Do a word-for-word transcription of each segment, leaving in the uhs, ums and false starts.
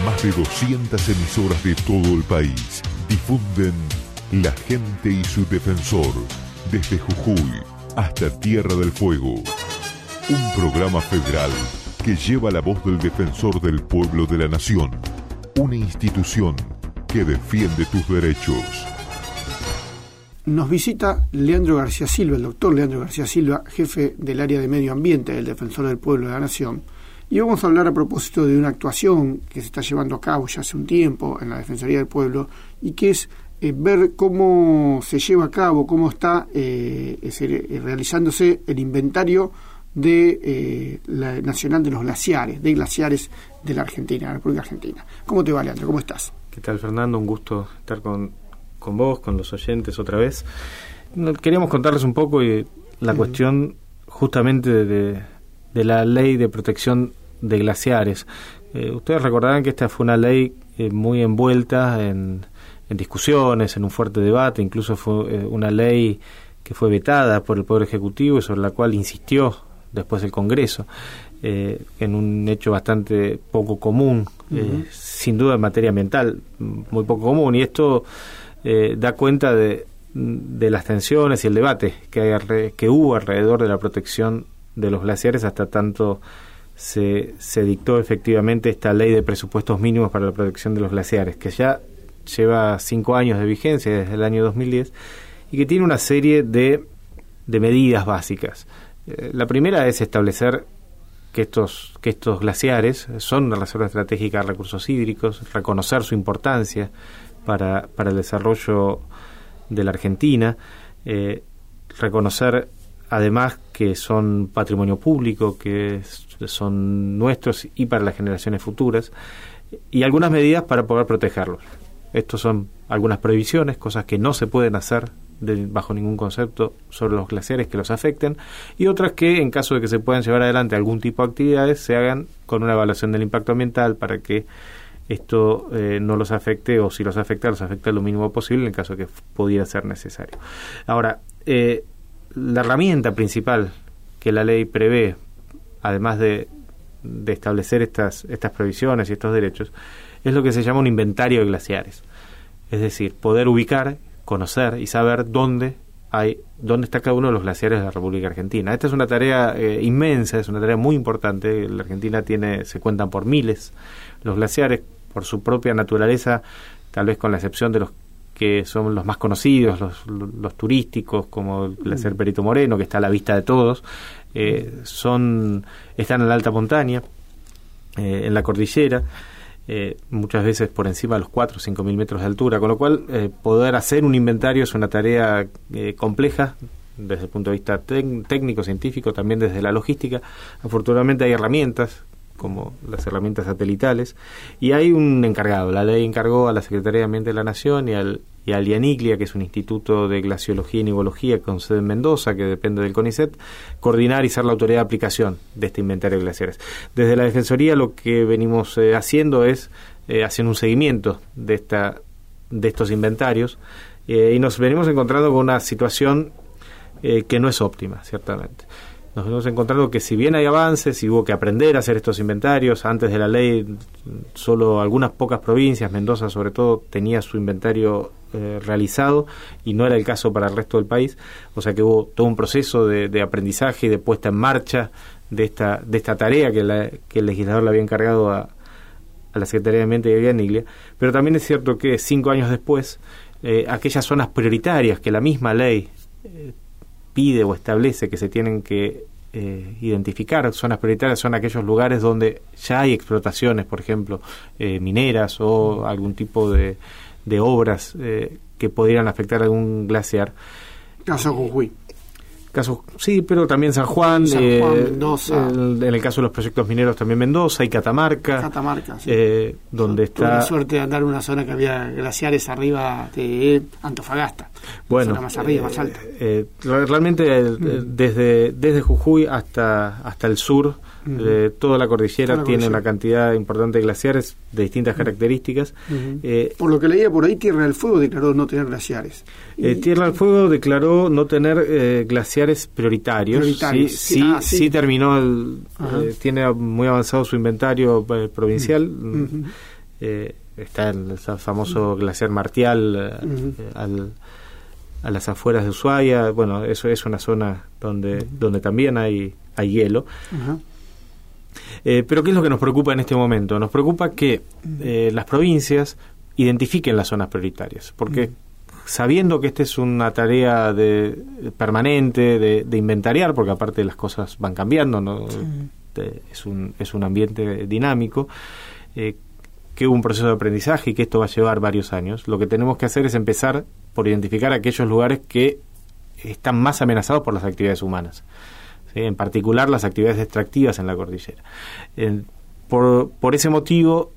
Más de doscientas emisoras de todo el país difunden La Gente y su Defensor, desde Jujuy hasta Tierra del Fuego. Un programa federal que lleva la voz del defensor del pueblo de la nación. Una institución que defiende tus derechos. Nos visita Leandro García Silva, el doctor Leandro García Silva, jefe del área de medio ambiente del Defensor del Pueblo de la Nación. Y vamos a hablar a propósito de una actuación que se está llevando a cabo ya hace un tiempo en la Defensoría del Pueblo y que es eh, ver cómo se lleva a cabo, cómo está eh, eh, realizándose el inventario de eh, la Nacional de los Glaciares, de glaciares de la Argentina, la República Argentina. ¿Cómo te va, Leandro? ¿Cómo estás? ¿Qué tal, Fernando? Un gusto estar con, con vos, con los oyentes otra vez. Queríamos contarles un poco y la uh-huh. cuestión justamente de, de, de la Ley de Protección de Glaciares. Eh, ustedes recordarán que esta fue una ley eh, muy envuelta en, en discusiones, en un fuerte debate, incluso fue eh, una ley que fue vetada por el Poder Ejecutivo y sobre la cual insistió después el Congreso, eh, en un hecho bastante poco común, uh-huh. eh, sin duda en materia ambiental, muy poco común, y esto eh, da cuenta de, de las tensiones y el debate que, hay, que hubo alrededor de la protección de los glaciares hasta tanto Se, se dictó efectivamente esta ley de presupuestos mínimos para la protección de los glaciares, que ya lleva cinco años de vigencia desde el año dos mil diez y que tiene una serie de, de medidas básicas. Eh, la primera es establecer que estos, que estos glaciares son una reserva estratégica de recursos hídricos, reconocer su importancia para, para el desarrollo de la Argentina, eh, reconocer además que son patrimonio público, que son nuestros y para las generaciones futuras, y algunas medidas para poder protegerlos. Estos son algunas prohibiciones, cosas que no se pueden hacer de, bajo ningún concepto sobre los glaciares que los afecten, y otras que, en caso de que se puedan llevar adelante algún tipo de actividades, se hagan con una evaluación del impacto ambiental para que esto eh, no los afecte, o si los afecta, los afecte lo mínimo posible en caso de que pudiera ser necesario. Ahora, eh, la herramienta principal que la ley prevé, además de, de establecer estas, estas prohibiciones y estos derechos, es lo que se llama un inventario de glaciares. Es decir, poder ubicar, conocer y saber dónde hay, dónde está cada uno de los glaciares de la República Argentina. Esta es una tarea eh, inmensa, es una tarea muy importante. La Argentina tiene, se cuentan por miles los glaciares, por su propia naturaleza, tal vez con la excepción de los que son los más conocidos, los, los turísticos, como el glaciar Perito Moreno, que está a la vista de todos, eh, son están en la alta montaña, eh, en la cordillera, eh, muchas veces por encima de los cuatro o cinco mil metros de altura, con lo cual eh, poder hacer un inventario es una tarea eh, compleja desde el punto de vista tec- técnico, científico, también desde la logística. Afortunadamente hay herramientas como las herramientas satelitales, y hay un encargado. La ley encargó a la Secretaría de Ambiente de la Nación y al, y al IANICLIA, que es un instituto de glaciología y nivología con sede en Mendoza, que depende del CONICET, coordinar y ser la autoridad de aplicación de este inventario de glaciares. Desde la Defensoría lo que venimos eh, haciendo es eh, haciendo un seguimiento de, esta, de estos inventarios, eh, y nos venimos encontrando con una situación eh, que no es óptima, ciertamente. Nos hemos encontrado que si bien hay avances y hubo que aprender a hacer estos inventarios, antes de la ley solo algunas pocas provincias, Mendoza sobre todo, tenía su inventario eh, realizado y no era el caso para el resto del país, o sea que hubo todo un proceso de, de aprendizaje y de puesta en marcha de esta de esta tarea que, la, que el legislador le había encargado a, a la Secretaría de Ambiente y a Niglia. Pero también es cierto que cinco años después, eh, aquellas zonas prioritarias que la misma ley eh, pide o establece que se tienen que eh, identificar, zonas prioritarias son aquellos lugares donde ya hay explotaciones, por ejemplo, eh, mineras o algún tipo de, de obras eh, que pudieran afectar a algún glaciar. Caso Jujuy. Caso, sí, pero también San Juan, San Juan eh, Mendoza. El, en el caso de los proyectos mineros también Mendoza y Catamarca. Catamarca, sí. Eh, donde Tuve está... la suerte de andar en una zona que había glaciares arriba de Antofagasta. Bueno, zona más arriba, eh, más alta. Eh, realmente eh, mm. desde, desde Jujuy hasta, hasta el sur, mm. eh, toda la cordillera toda la tiene cordillera. Una cantidad importante de glaciares de distintas mm. características. Mm-hmm. Eh, Por lo que leía por ahí, Tierra del Fuego declaró no tener glaciares. Eh, Tierra del Fuego declaró no tener eh, glaciares prioritarios. prioritarios. Sí, sí, ah, sí. sí terminó, el, eh, tiene muy avanzado su inventario eh, provincial. Mm. Mm-hmm. eh, está el famoso glaciar Martial eh, uh-huh. eh, al, a las afueras de Ushuaia. Bueno, eso es una zona donde, uh-huh. donde también hay, hay hielo. Uh-huh. Eh, pero ¿qué es lo que nos preocupa en este momento? Nos preocupa que eh, las provincias identifiquen las zonas prioritarias, porque uh-huh. sabiendo que esta es una tarea de, permanente de, de inventariar, porque aparte las cosas van cambiando, ¿no? Sí. De, es un es un ambiente dinámico, eh, que hubo un proceso de aprendizaje y que esto va a llevar varios años. Lo que tenemos que hacer es empezar por identificar aquellos lugares que están más amenazados por las actividades humanas, ¿sí? En particular las actividades extractivas en la cordillera. Eh, por, por ese motivo,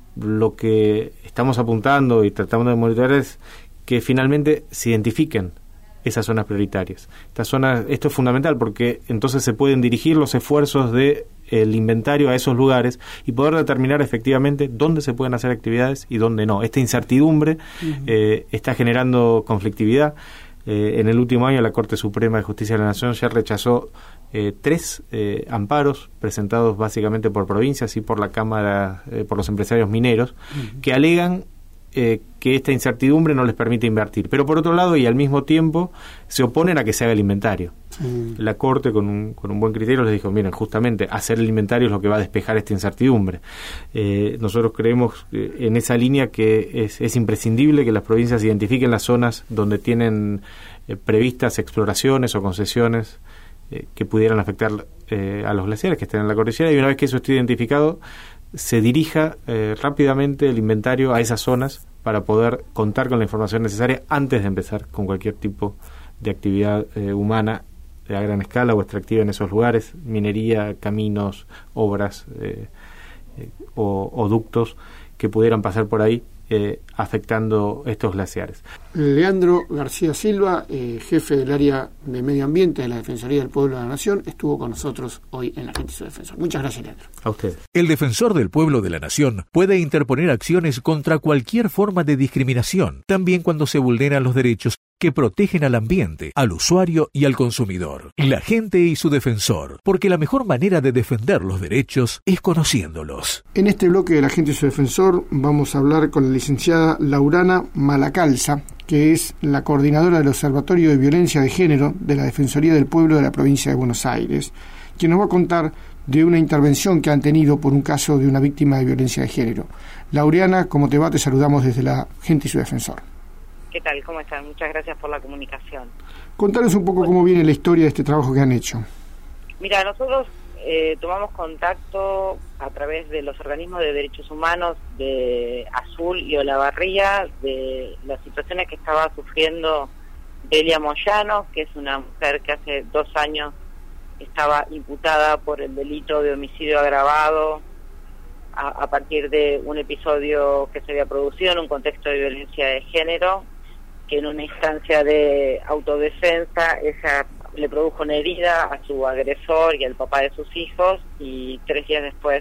lo que estamos apuntando y tratando de monitorear es que finalmente se identifiquen esas zonas prioritarias. Estas zonas, esto es fundamental porque entonces se pueden dirigir los esfuerzos de el inventario a esos lugares y poder determinar efectivamente dónde se pueden hacer actividades y dónde no. Esta incertidumbre uh-huh. eh, está generando conflictividad. Eh, en el último año la Corte Suprema de Justicia de la Nación ya rechazó eh, tres eh, amparos presentados básicamente por provincias y por la Cámara, eh, por los empresarios mineros, uh-huh. que alegan Eh, que esta incertidumbre no les permite invertir, pero por otro lado y al mismo tiempo se oponen a que se haga el inventario. Sí. La Corte con un, con un buen criterio les dijo, miren, justamente hacer el inventario es lo que va a despejar esta incertidumbre. Eh, nosotros creemos eh, en esa línea que es, es imprescindible que las provincias identifiquen las zonas donde tienen eh, previstas exploraciones o concesiones eh, que pudieran afectar eh, a los glaciares que estén en la cordillera, y una vez que eso esté identificado se dirija eh, rápidamente el inventario a esas zonas para poder contar con la información necesaria antes de empezar con cualquier tipo de actividad eh, humana a gran escala o extractiva en esos lugares, minería, caminos, obras eh, eh, o, o ductos que pudieran pasar por ahí eh, afectando estos glaciares. Leandro García Silva, eh, jefe del área de medio ambiente de la Defensoría del Pueblo de la Nación, estuvo con nosotros hoy en La Gente y su Defensor. Muchas gracias, Leandro. A usted. El Defensor del Pueblo de la Nación puede interponer acciones contra cualquier forma de discriminación, también cuando se vulneran los derechos que protegen al ambiente, al usuario y al consumidor. La Gente y su Defensor, porque la mejor manera de defender los derechos es conociéndolos. En este bloque de La Gente y su Defensor vamos a hablar con la licenciada Laurana Malacalza, que es la coordinadora del Observatorio de Violencia de Género de la Defensoría del Pueblo de la provincia de Buenos Aires, quien nos va a contar de una intervención que han tenido por un caso de una víctima de violencia de género. Lauriana, ¿cómo te va? Te saludamos desde La Gente y su Defensor. ¿Qué tal? ¿Cómo están? Muchas gracias por la comunicación. Contanos un poco cómo viene la historia de este trabajo que han hecho. Mira, nosotros eh, tomamos contacto a través de los organismos de derechos humanos de Azul y Olavarría de las situaciones que estaba sufriendo Delia Moyano, que es una mujer que hace dos años estaba imputada por el delito de homicidio agravado a, a partir de un episodio que se había producido en un contexto de violencia de género, que en una instancia de autodefensa ella le produjo una herida a su agresor y al papá de sus hijos, y tres días después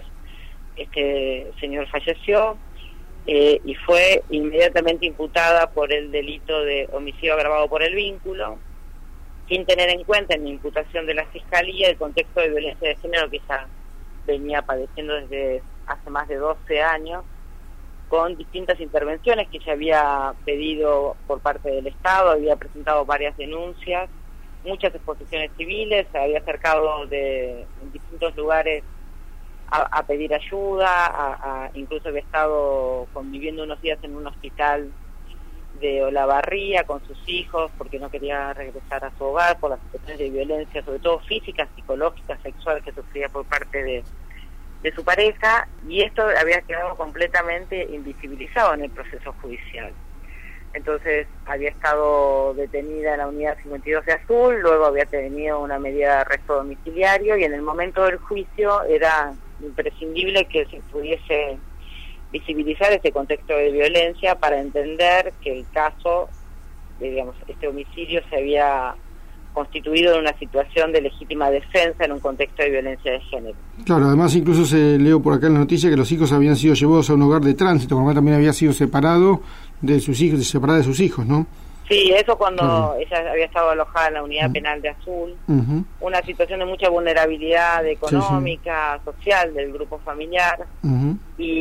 este señor falleció eh, y fue inmediatamente imputada por el delito de homicidio agravado por el vínculo, sin tener en cuenta en la imputación de la Fiscalía el contexto de violencia de género que ella venía padeciendo desde hace más de doce años, con distintas intervenciones que ella había pedido por parte del Estado, había presentado varias denuncias, muchas exposiciones civiles, se había acercado de en distintos lugares a, a pedir ayuda, a, a, incluso había estado conviviendo unos días en un hospital de Olavarría con sus hijos porque no quería regresar a su hogar por las situaciones de violencia, sobre todo física, psicológica, sexual, que sufría por parte de de su pareja, y esto había quedado completamente invisibilizado en el proceso judicial. Entonces había estado detenida en la unidad cincuenta y dos de Azul, luego había tenido una medida de arresto domiciliario, y en el momento del juicio era imprescindible que se pudiese visibilizar ese contexto de violencia para entender que el caso, digamos, este homicidio se había constituido en una situación de legítima defensa en un contexto de violencia de género. Claro, además incluso se leo por acá en la noticia que los hijos habían sido llevados a un hogar de tránsito, como también había sido separado de sus hijos, separada de sus hijos, ¿no? Sí, eso cuando claro. ella había estado alojada en la unidad uh-huh. penal de Azul, uh-huh. una situación de mucha vulnerabilidad económica, sí, sí. social del grupo familiar, uh-huh. y,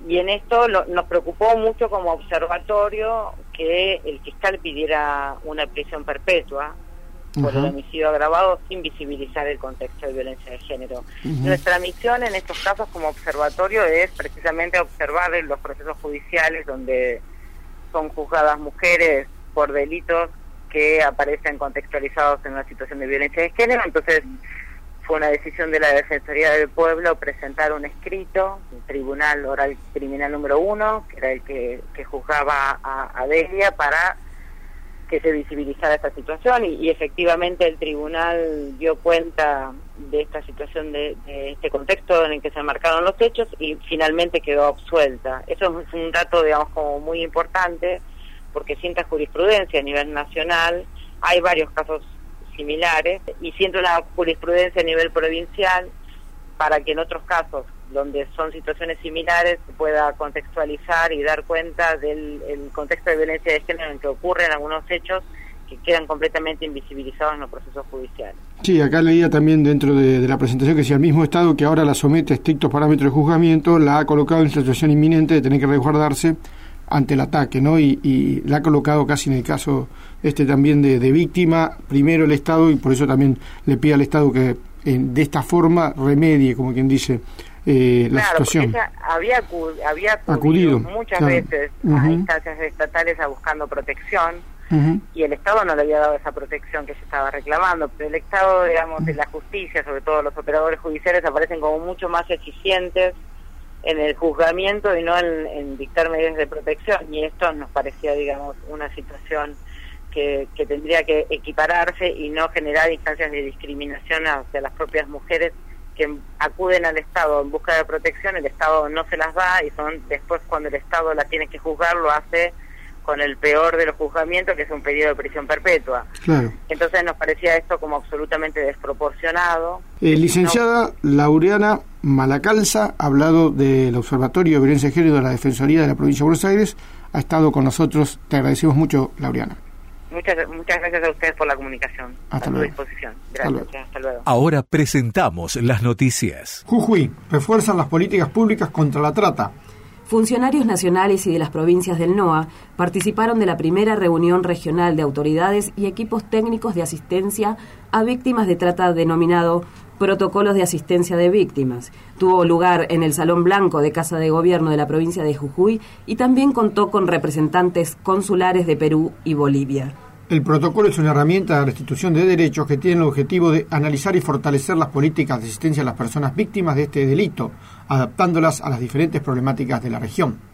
y en esto lo, nos preocupó mucho como observatorio que el fiscal pidiera una prisión perpetua por el homicidio agravado sin visibilizar el contexto de violencia de género. Uh-huh. Nuestra misión en estos casos como observatorio es precisamente observar los procesos judiciales donde son juzgadas mujeres por delitos que aparecen contextualizados en una situación de violencia de género. Entonces fue una decisión de la Defensoría del Pueblo presentar un escrito, un tribunal oral criminal número uno, que era el que, que juzgaba a, a Delia, para que se visibilizara esta situación, y, y efectivamente el tribunal dio cuenta de esta situación, de, de este contexto en el que se marcaron los hechos, y finalmente quedó absuelta. Eso es un dato, digamos, como muy importante, porque sienta jurisprudencia a nivel nacional, hay varios casos similares, y siente una jurisprudencia a nivel provincial para que en otros casos donde son situaciones similares se pueda contextualizar y dar cuenta del el contexto de violencia de género en que ocurren algunos hechos que quedan completamente invisibilizados en los procesos judiciales. Sí, acá leía también dentro de, de la presentación que si el mismo Estado que ahora la somete a estrictos parámetros de juzgamiento la ha colocado en situación inminente de tener que resguardarse ante el ataque, ¿no? Y, y la ha colocado casi en el caso este también de, de víctima, primero el Estado, y por eso también le pide al Estado que eh, de esta forma remedie, como quien dice, Eh, la claro, situación. Ella había, acu había acudido, acudido muchas claro. veces uh-huh. a instancias estatales a buscando protección, uh-huh. y el Estado no le había dado esa protección que se estaba reclamando, pero el Estado, digamos, de la justicia, sobre todo los operadores judiciales, aparecen como mucho más eficientes en el juzgamiento y no en, en dictar medidas de protección, y esto nos parecía, digamos, una situación que, que tendría que equipararse y no generar instancias de discriminación hacia las propias mujeres que acuden al Estado en busca de protección. El Estado no se las da, y son después cuando el Estado la tiene que juzgar, lo hace con el peor de los juzgamientos, que es un pedido de prisión perpetua. Claro. Entonces nos parecía esto como absolutamente desproporcionado. Eh, licenciada no... Laureana Malacalza ha hablado del Observatorio de Violencia de Género de la Defensoría de la Provincia de Buenos Aires, ha estado con nosotros, te agradecemos mucho, Laureana. Muchas, muchas gracias a ustedes por la comunicación. Hasta a luego. su disposición. Gracias. Hasta luego. Hasta luego. Ahora presentamos las noticias. Jujuy refuerzan las políticas públicas contra la trata. Funcionarios nacionales y de las provincias del N O A participaron de la primera reunión regional de autoridades y equipos técnicos de asistencia a víctimas de trata denominado Protocolos de Asistencia de Víctimas. Tuvo lugar en el Salón Blanco de Casa de Gobierno de la provincia de Jujuy y también contó con representantes consulares de Perú y Bolivia. El protocolo es una herramienta de restitución de derechos que tiene el objetivo de analizar y fortalecer las políticas de asistencia a las personas víctimas de este delito, adaptándolas a las diferentes problemáticas de la región.